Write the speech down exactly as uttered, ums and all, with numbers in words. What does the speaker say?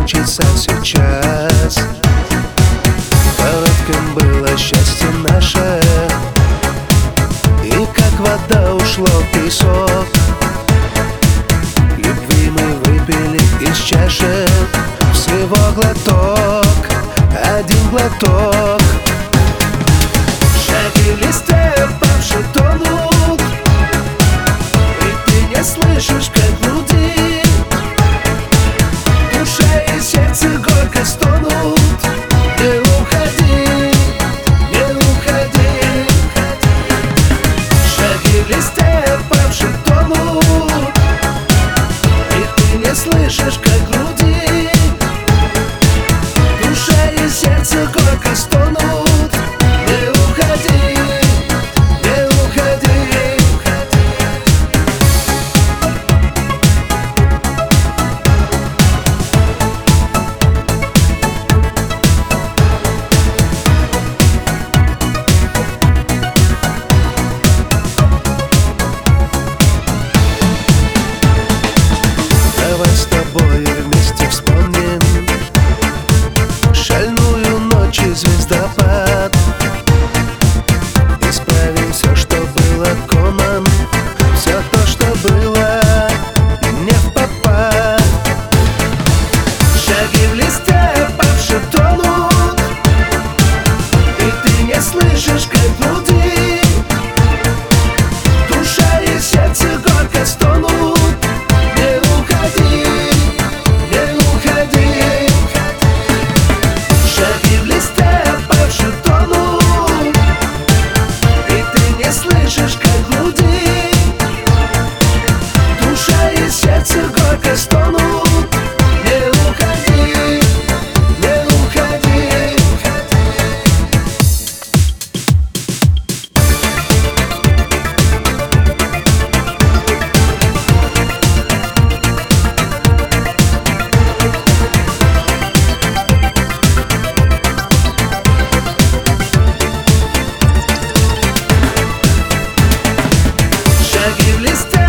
кончится сейчас. Коротким было счастье наше, и как вода ушло в песок. Любви мы выпили из чаши, всего глоток, один глоток. Шаги в листе опавшие тонут, и ты не слышишь, как груди душа и сердце горько стонут. Не уходи, не уходи. Шаги в листе опавшие тонут, и ты не слышишь, как груди душа и сердце горько стонут. Давай с тобой вместе вспомним шальную ночь и звездопад. Исправим все, что было комом, все то, что было не впопад. Шаги в листе опавшие тонут, и ты не слышишь, как груди душа и сердце горько стонут. Слышишь, как груди душа и сердце горько стонут. Не уходи, не уходи. Шаги в листе